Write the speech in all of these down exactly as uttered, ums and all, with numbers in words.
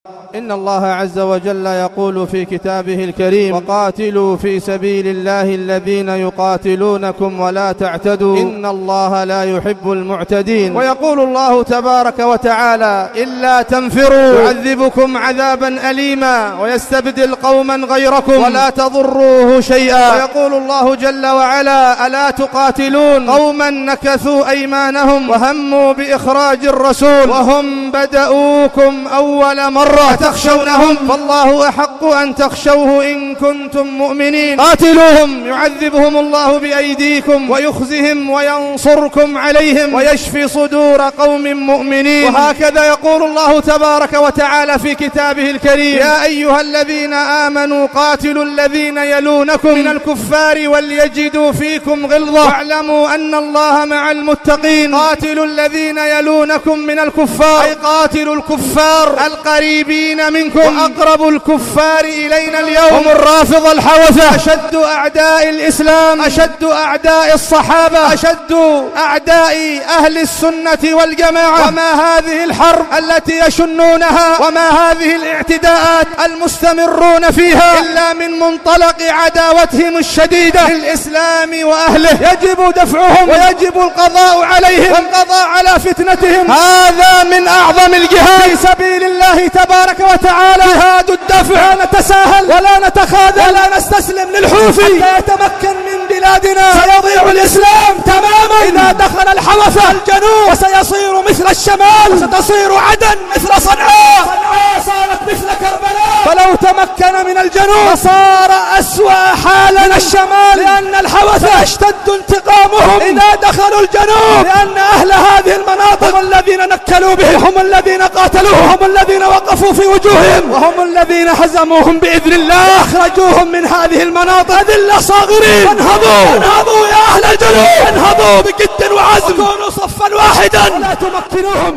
إن الله عز وجل يقول في كتابه الكريم: وقاتلوا في سبيل الله الذين يقاتلونكم ولا تعتدوا إن الله لا يحب المعتدين. ويقول الله تبارك وتعالى: إلا تنفروا يعذبكم عذابا أليما ويستبدل قوما غيركم ولا تضروه شيئا. ويقول الله جل وعلا: ألا تقاتلون قوما نكثوا أيمانهم وهموا بإخراج الرسول وهم بدؤوكم أول مرة تخشونهم فالله أحق أن تخشوه إن كنتم مؤمنين. قاتلوهم يعذبهم الله بأيديكم ويخزهم وينصركم عليهم ويشفي صدور قوم مؤمنين. وهكذا يقول الله تبارك وتعالى في كتابه الكريم: يا أيها الذين آمنوا قاتلوا الذين يلونكم من الكفار وليجدوا فيكم غلظة واعلموا أن الله مع المتقين. قاتلوا الذين يلونكم من الكفار أي قاتلوا الكفار القريبين منكم وأقرب الكفار إلينا اليوم هم الرافضة الحوثة، أشد أعداء الإسلام، أشد أعداء الصحابة، أشد أعداء أهل السنة والجماعة. وما هذه الحرب التي يشنونها وما هذه الاعتداءات المستمرون فيها إلا من منطلق عداوتهم الشديدة للإسلام وأهله. يجب دفعهم ويجب القضاء عليهم والقضاء على فتنتهم. هذا من أعظم الجهاد في سبيل الله تبارك وتعالى، جهاد الدفع. لا نتساهل ولا نتخاذل ولا نستسلم للحوثي حتى يتمكن من بلادنا. سيضيع الإسلام تماما إذا دخل الحوثة الجنوب، وسيصير مثل الشمال، وستصير عدن مثل صنعاء. صنعاء صارت مثل كربلاء. فلو تمكن من الجنوب صار أسوأ حالا من الشمال، لأن الحوثة اشتد انتقامهم إذا دخلوا الجنوب، لأن أهل هذه المناطق هم الذين نكلوا بهم، هم الذين قاتلوهم، هم الذين وقفوا في وجوههم، وهم الذين هزموهم بإذن الله، أخرجوهم من هذه المناطق أذلة صاغرين. انهضوا انهضوا يا أهل الجنوب، انهضوا بجد وعزم، وكونوا صفا واحدا ولا تمكنوهم.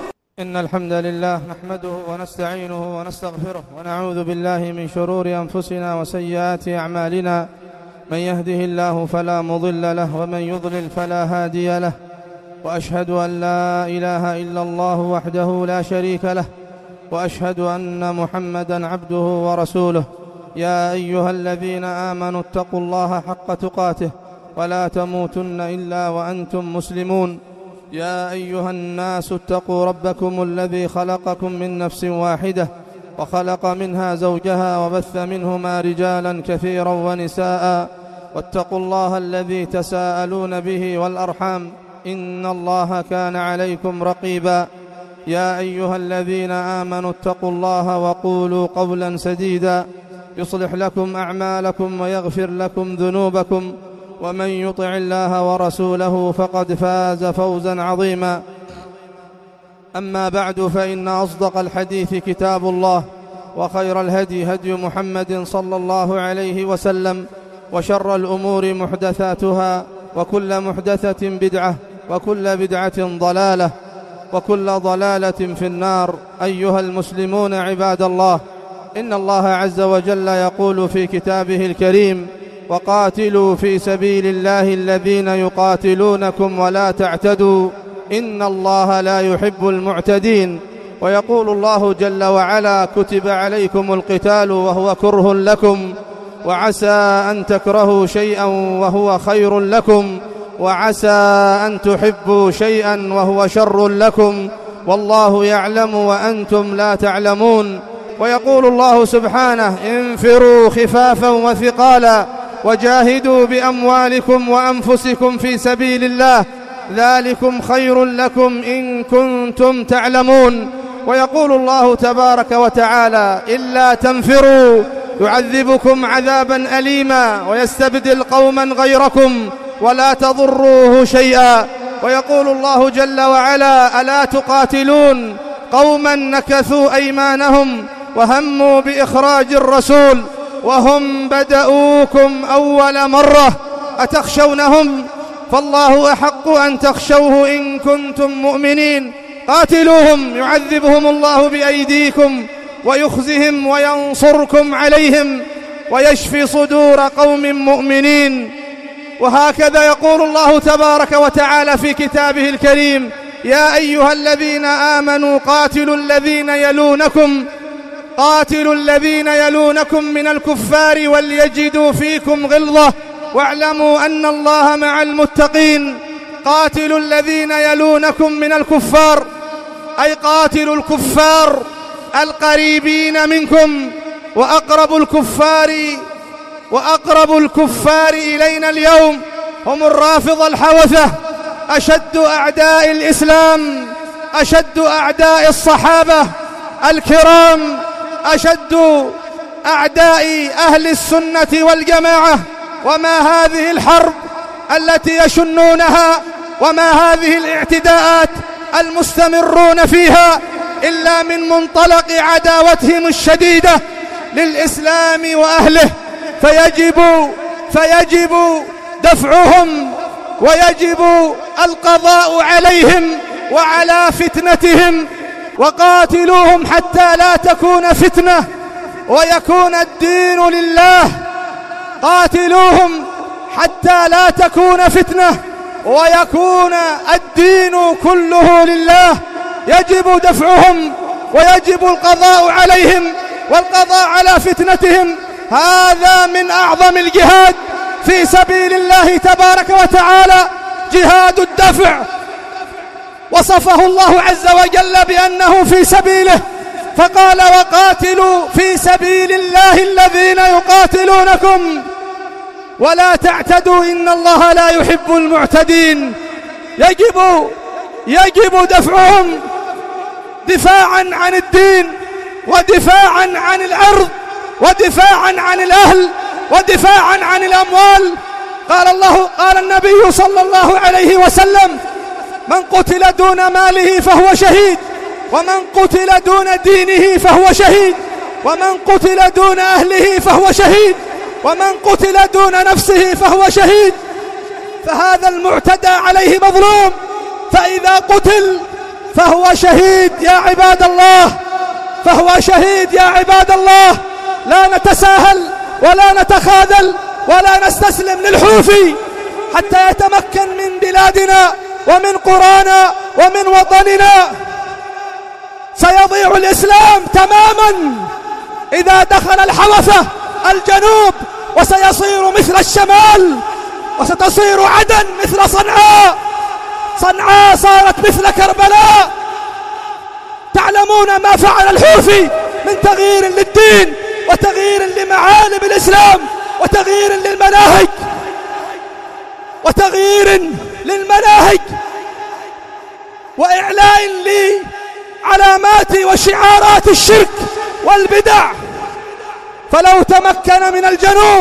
إن الحمد لله نحمده ونستعينه ونستغفره ونعوذ بالله من شرور أنفسنا وسيئات أعمالنا. من يهده الله فلا مضل له ومن يضلل فلا هادي له. وأشهد أن لا إله إلا الله وحده لا شريك له، وأشهد أن محمدا عبده ورسوله. يا أيها الذين آمنوا اتقوا الله حق تقاته ولا تموتن إلا وأنتم مسلمون. يا أيها الناس اتقوا ربكم الذي خلقكم من نفس واحدة وخلق منها زوجها وبث منهما رجالا كثيرا ونساء. واتقوا الله الذي تساءلون به والأرحام إن الله كان عليكم رقيبا. يا أيها الذين آمنوا اتقوا الله وقولوا قولا سديدا يصلح لكم أعمالكم ويغفر لكم ذنوبكم، ومن يطع الله ورسوله فقد فاز فوزا عظيما. أما بعد، فإن أصدق الحديث كتاب الله، وخير الهدي هدي محمد صلى الله عليه وسلم، وشر الأمور محدثاتها، وكل محدثة بدعة، وكل بدعة ضلالة، وكل ضلالة في النار. أيها المسلمون عباد الله، إن الله عز وجل يقول في كتابه الكريم: وقاتلوا في سبيل الله الذين يقاتلونكم ولا تعتدوا إن الله لا يحب المعتدين. ويقول الله جل وعلا: كتب عليكم القتال وهو كره لكم وعسى أن تكرهوا شيئا وهو خير لكم وعسى أن تحبوا شيئا وهو شر لكم والله يعلم وأنتم لا تعلمون. ويقول الله سبحانه: انفروا خفافا وثقالا وجاهدوا بأموالكم وأنفسكم في سبيل الله ذلكم خير لكم إن كنتم تعلمون. ويقول الله تبارك وتعالى: إلا تنفروا يعذبكم عذابا أليما ويستبدل قوما غيركم ولا تضروه شيئا. ويقول الله جل وعلا: ألا تقاتلون قوما نكثوا أيمانهم وهموا بإخراج الرسول وهم بدؤوكم أول مرة أتخشونهم فالله أحق أن تخشوه إن كنتم مؤمنين. قاتلوهم يعذبهم الله بأيديكم ويخزهم وينصركم عليهم ويشفي صدور قوم مؤمنين. وهكذا يقول الله تبارك وتعالى في كتابه الكريم: يا أيها الذين آمنوا قاتلوا الذين يلونكم قاتلوا الذين يلونكم من الكفار وليجدوا فيكم غلظة واعلموا أن الله مع المتقين. قاتلوا الذين يلونكم من الكفار أي قاتلوا الكفار القريبين منكم، وأقرب الكفار وأقرب الكفار إلينا اليوم هم الرافضة الحوثة، أشد أعداء الإسلام، أشد أعداء الصحابة الكرام، أشد أعداء أهل السنة والجماعة. وما هذه الحرب التي يشنونها، وما هذه الاعتداءات المستمرون فيها إلا من منطلق عداوتهم الشديدة للإسلام وأهله. فيجب فيجب دفعهم، ويجب القضاء عليهم وعلى فتنتهم. وقاتلوهم حتى لا تكون فتنة ويكون الدين لله. قاتلوهم حتى لا تكون فتنة ويكون الدين كله لله. يجب دفعهم ويجب القضاء عليهم والقضاء على فتنتهم. هذا من أعظم الجهاد في سبيل الله تبارك وتعالى، جهاد الدفع. وصفه الله عز وجل بأنه في سبيله، فقال: وقاتلوا في سبيل الله الذين يقاتلونكم ولا تعتدوا إن الله لا يحب المعتدين. يجب يجب دفعهم دفاعا عن الدين، ودفاعا عن الأرض، ودفاعا عن الأهل، ودفاعا عن الأموال. قال الله قال النبي صلى الله عليه وسلم: من قتل دون ماله فهو شهيد، ومن قتل دون دينه فهو شهيد، ومن قتل دون أهله فهو شهيد، ومن قتل دون نفسه فهو شهيد. فهذا المعتدى عليه مظلوم، فإذا قتل فهو شهيد يا عباد الله، فهو شهيد يا عباد الله. لا نتساهل ولا نتخاذل ولا نستسلم للحوثي حتى يتمكن من بلادنا ومن قرانا ومن وطننا. سيضيع الإسلام تماما إذا دخل الحوثة الجنوب، وسيصير مثل الشمال، وستصير عدن مثل صنعاء. صنعاء صارت مثل كربلاء. تعلمون ما فعل الحوثي من تغيير للدين، وتغيير لمعالم الإسلام، وتغيير للمناهج، وتغيير للمناهج، وإعلاء لعلامات وشعارات الشرك والبدع. فلو تمكن من الجنوب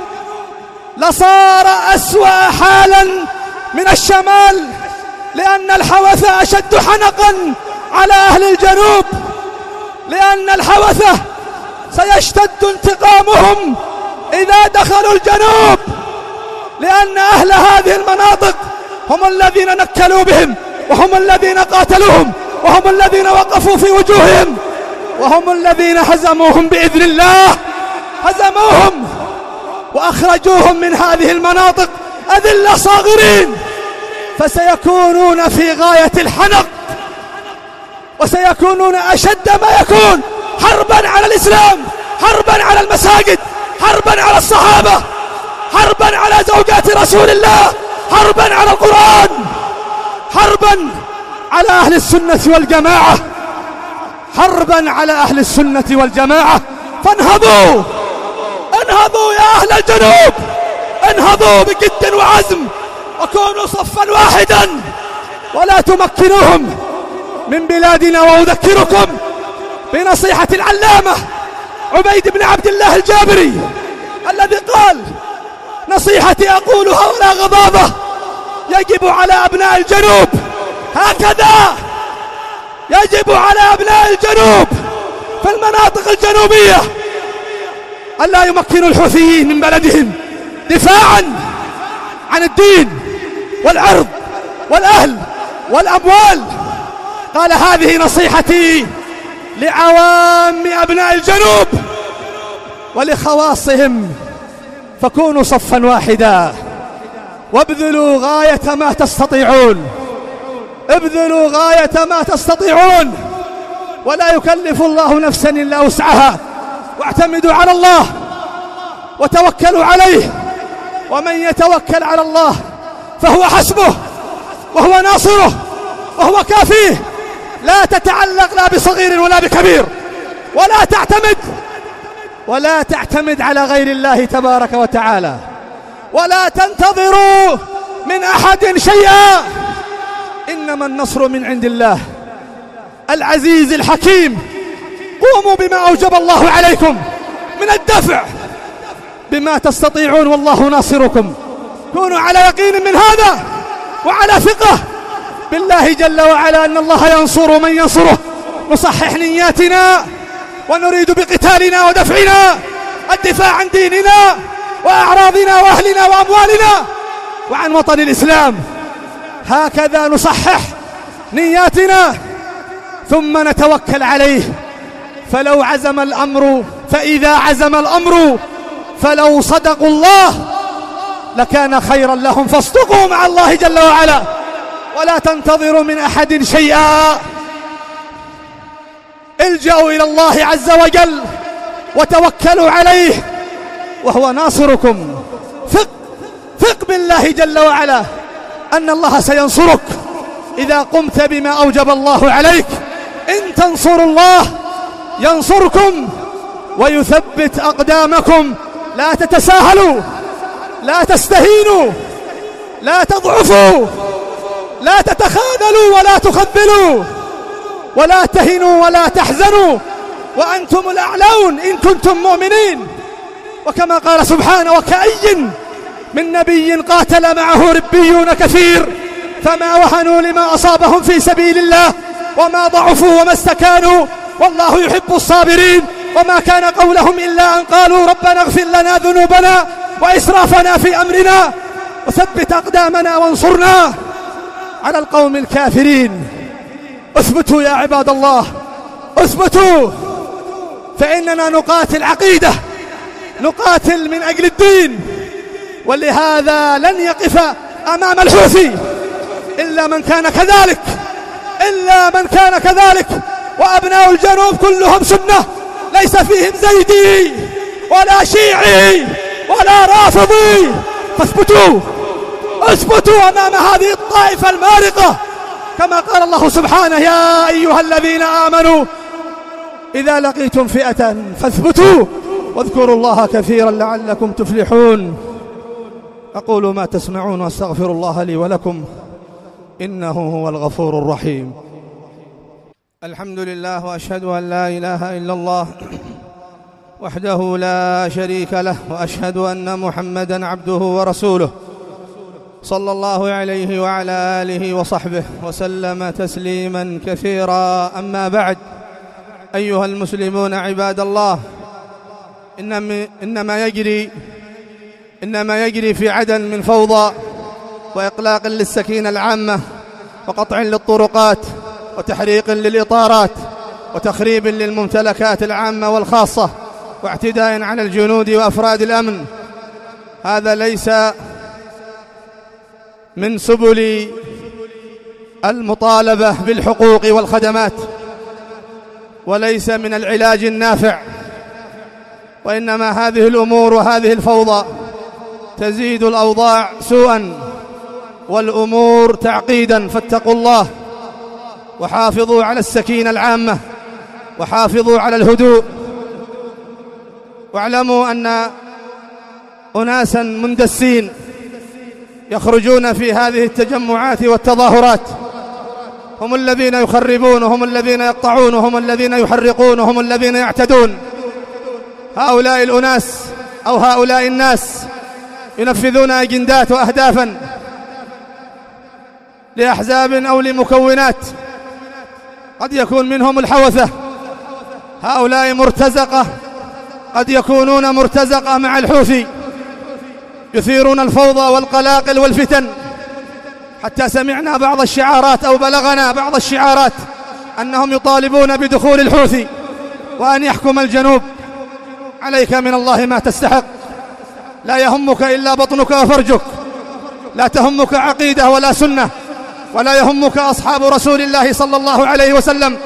لصار أسوأ حالا من الشمال، لأن الحوثة أشد حنقا على أهل الجنوب، لأن الحوثة سيشتد انتقامهم إذا دخلوا الجنوب، لأن أهل هذه المناطق هم الذين نكلوا بهم، وهم الذين قاتلوهم، وهم الذين وقفوا في وجوههم، وهم الذين هزموهم بإذن الله. هزموهم وأخرجوهم من هذه المناطق أذلة صاغرين، فسيكونون في غاية الحنق، وسيكونون أشد ما يكون حربا على الإسلام، حربا على المساجد، حربا على الصحابة، حربا على زوجات رسول الله، حربا على القرآن، حربا على أهل السنة والجماعة، حربا على أهل السنة والجماعة. فانهضوا، انهضوا يا أهل الجنوب، انهضوا بجد وعزم، وكونوا صفا واحدا، ولا تمكنوهم من بلادنا. وأذكركم بنصيحة العلامة عبيد بن عبد الله الجابري الذي قال: نصيحتي أقولها ولا غضاضة، يجب على أبناء الجنوب هكذا، يجب على أبناء الجنوب في المناطق الجنوبية ألا يمكنوا الحوثيين من بلدهم، دفاعا عن الدين والعرض والأهل والأموال. قال: هذه نصيحتي لعوام أبناء الجنوب ولخواصهم، فكونوا صفا واحدا، وابذلوا غاية ما تستطيعون، ابذلوا غاية ما تستطيعون ولا يكلف الله نفسا إلا وسعها، واعتمدوا على الله وتوكلوا عليه، ومن يتوكل على الله فهو حسبه وهو ناصره وهو كافيه. لا تتعلق لا بصغير ولا بكبير، ولا تعتمد ولا تعتمد على غير الله تبارك وتعالى، ولا تنتظروا من أحد شيئا، إنما النصر من عند الله العزيز الحكيم. قوموا بما أوجب الله عليكم من الدفع بما تستطيعون، والله ناصركم. كونوا على يقين من هذا وعلى ثقة بالله جل وعلا أن الله ينصر من ينصره. نصحح نياتنا ونريد بقتالنا ودفعنا الدفاع عن ديننا وأعراضنا وأهلنا وأموالنا وعن وطن الإسلام. هكذا نصحح نياتنا ثم نتوكل عليه. فلو عزم الأمر فإذا عزم الأمر فلو صدقوا الله لكان خيرا لهم، فاصدقوا مع الله جل وعلا ولا تنتظروا من أحد شيئا. الجأوا إلى الله عز وجل وتوكلوا عليه وهو ناصركم. ثق ثق بالله جل وعلا أن الله سينصرك إذا قمت بما أوجب الله عليك. إن تنصروا الله ينصركم ويثبت أقدامكم. لا تتساهلوا، لا تستهينوا، لا تضعفوا، لا تتخاذلوا ولا تخذلوا، ولا تهنوا ولا تحزنوا وأنتم الأعلون إن كنتم مؤمنين. وكما قال سبحانه: وكأي من نبي قاتل معه ربيون كثير فما وهنوا لما أصابهم في سبيل الله وما ضعفوا وما استكانوا والله يحب الصابرين. وما كان قولهم إلا أن قالوا ربنا اغفر لنا ذنوبنا وإسرافنا في أمرنا وثبت أقدامنا وانصرنا على القوم الكافرين. اثبتوا يا عباد الله، اثبتوا، فإننا نقاتل عقيدة، نقاتل من أجل الدين. ولهذا لن يقف أمام الحوثي إلا من كان كذلك، إلا من كان كذلك. وأبناء الجنوب كلهم سنة، ليس فيهم زيدي ولا شيعي ولا رافضي. فاثبتوا، اثبتوا أمام هذه الطائفة المارقة، كما قال الله سبحانه: يا أيها الذين آمنوا إذا لقيتم فئة فاثبتوا واذكروا الله كثيرا لعلكم تفلحون. أقول ما تسمعون واستغفر الله لي ولكم إنه هو الغفور الرحيم. الحمد لله، وأشهد أن لا إله إلا الله وحده لا شريك له، وأشهد أن محمدًا عبده ورسوله صلى الله عليه وعلى آله وصحبه وسلم تسليمًا كثيرا. أما بعد، أيها المسلمون عباد الله، إنما يجري إنما يجري في عدن من فوضى وإقلاق للسكينة العامة وقطع للطرقات وتحريق للإطارات وتخريب للممتلكات العامة والخاصة واعتداء على الجنود وأفراد الأمن. هذا ليس من سبل المطالبة بالحقوق والخدمات، وليس من العلاج النافع، وإنما هذه الأمور وهذه الفوضى تزيد الأوضاع سوءا والأمور تعقيدا. فاتقوا الله وحافظوا على السكينة العامة وحافظوا على الهدوء. واعلموا أن أناسا مندسين يخرجون في هذه التجمعات والتظاهرات، هم الذين يخربون، هم الذين يقطعون، هم الذين يحرقون، هم الذين يعتدون. هؤلاء الأناس أو هؤلاء الناس ينفذون أجندات وأهدافا لأحزاب أو لمكونات، قد يكون منهم الحوثة. هؤلاء مرتزقة، قد يكونون مرتزقة مع الحوثي، يثيرون الفوضى والقلاقل والفتن. حتى سمعنا بعض الشعارات أو بلغنا بعض الشعارات أنهم يطالبون بدخول الحوثي وأن يحكم الجنوب. عليك من الله ما تستحق، لا يهمك إلا بطنك وفرجك، لا تهمك عقيدة ولا سنة، ولا يهمك أصحاب رسول الله صلى الله عليه وسلم،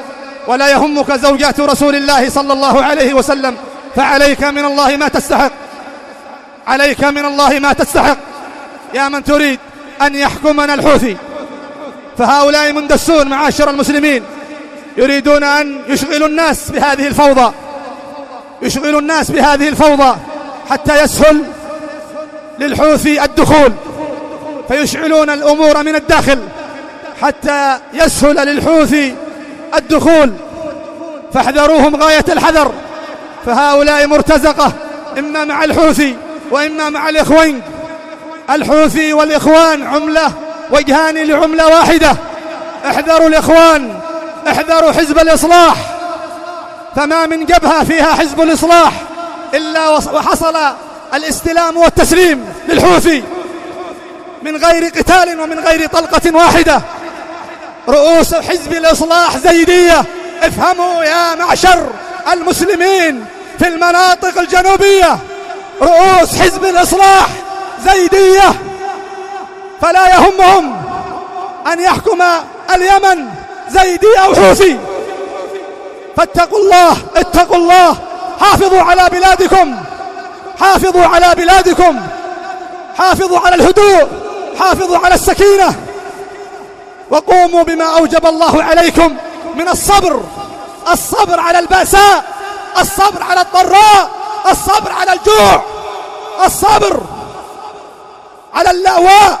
ولا يهمك زوجات رسول الله صلى الله عليه وسلم، فعليك من الله ما تستحق، عليك من الله ما تستحق يا من تريد أن يحكمنا الحوثي. فهؤلاء مندسون معاشر المسلمين، يريدون أن يشغلوا الناس بهذه الفوضى، يشغلوا الناس بهذه الفوضى حتى يسهل للحوثي الدخول، فيشعلون الأمور من الداخل حتى يسهل للحوثي الدخول، فاحذروهم غاية الحذر. فهؤلاء مرتزقة إما مع الحوثي وإما مع الإخوان. الحوثي والإخوان عملة، وجهان لعملة واحدة. احذروا الإخوان، احذروا حزب الإصلاح، فما من جبهة فيها حزب الإصلاح إلا وحصل الاستلام والتسليم للحوثي من غير قتال ومن غير طلقة واحدة. رؤوس حزب الإصلاح زيدية. افهموا يا معشر المسلمين في المناطق الجنوبية، رؤوس حزب الإصلاح زيدية، فلا يهمهم أن يحكم اليمن زيدي أو حوثي. فاتقوا الله، اتقوا الله، حافظوا على بلادكم، حافظوا على بلادكم، حافظوا على الهدوء، حافظوا على السكينة، وقوموا بما أوجب الله عليكم من الصبر، الصبر على البأساء، الصبر على الضراء، الصبر على الجوع، الصبر على اللأواء،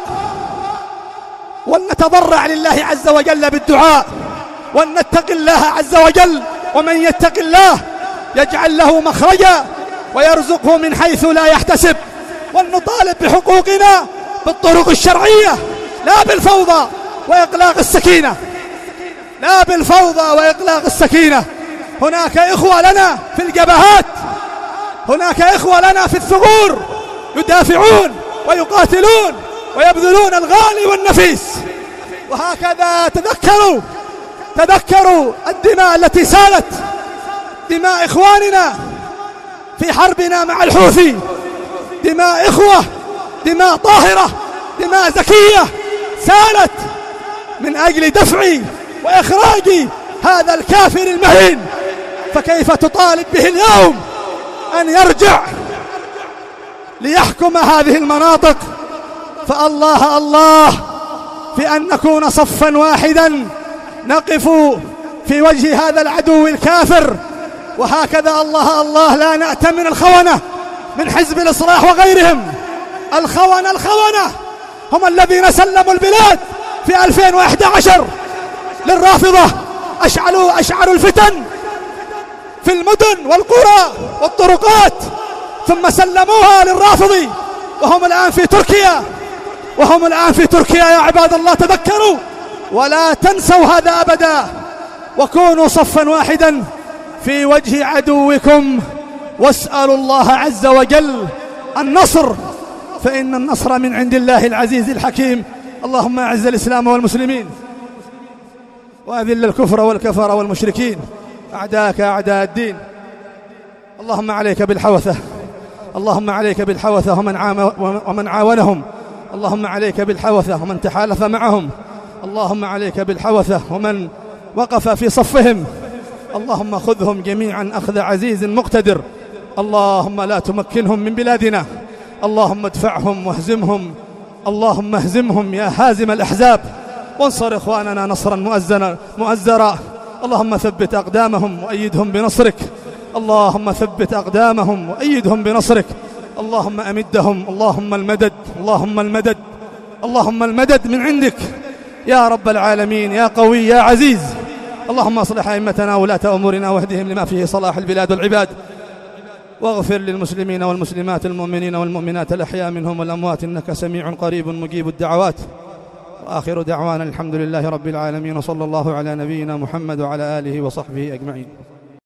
ولنتضرع لله عز وجل بالدعاء، ولنتق الله عز وجل. ومن يتق الله يجعل له مخرجا ويرزقه من حيث لا يحتسب. ولنطالب بحقوقنا بالطرق الشرعية، لا بالفوضى وإقلاق السكينة، لا بالفوضى وإقلاق السكينة. هناك إخوة لنا في الجبهات، هناك إخوة لنا في الثغور يدافعون ويقاتلون ويبذلون الغالي والنفيس. وهكذا تذكروا تذكروا الدماء التي سالت، دماء إخواننا في حربنا مع الحوثي، دماء إخوة، دماء طاهرة، دماء زكية سالت من أجل دفع وإخراج هذا الكافر المهين. فكيف تطالب به اليوم أن يرجع ليحكم هذه المناطق؟ فالله الله في أن نكون صفا واحدا نقف في وجه هذا العدو الكافر. وهكذا الله الله لا نأتمن الخونة من حزب الإصلاح وغيرهم. الخونة الخونة هم الذين سلموا البلاد في ألفين وإحدى عشر للرافضة، أشعلوا أشعلوا الفتن في المدن والقرى والطرقات، ثم سلموها للرافض، وهم الآن في تركيا، وهم الآن في تركيا. يا عباد الله تذكروا ولا تنسوا هذا أبدا، وكونوا صفا واحدا في وجه عدوكم، واسألوا الله عز وجل النصر، فإن النصر من عند الله العزيز الحكيم. اللهم أعز الإسلام والمسلمين، وأذل الكفر والكفر والمشركين، أعداءك أعداء الدين. اللهم عليك بالحوثة، اللهم عليك بالحوثة ومن, ومن عاونهم، اللهم عليك بالحوثة ومن تحالف معهم، اللهم عليك بالحوثة ومن وقف في صفهم. اللهم خذهم جميعا أخذ عزيز مقتدر. اللهم لا تمكنهم من بلادنا، اللهم ادفعهم واهزمهم، اللهم اهزمهم يا هازم الأحزاب، وانصر إخواننا نصرا مؤزرا. اللهم ثبت أقدامهم وأيدهم بنصرك، اللهم ثبت أقدامهم وأيدهم بنصرك. اللهم أمدهم، اللهم المدد، اللهم المدد، اللهم المدد من عندك يا رب العالمين، يا قوي يا عزيز. اللهم اصلح أئمتنا ولاة أمورنا واهدهم لما فيه صلاح البلاد والعباد، واغفر للمسلمين والمسلمات المؤمنين والمؤمنات الأحياء منهم والأموات، إنك سميع قريب مجيب الدعوات. وآخر دعوانا الحمد لله رب العالمين، وصلى الله على نبينا محمد وعلى آله وصحبه أجمعين.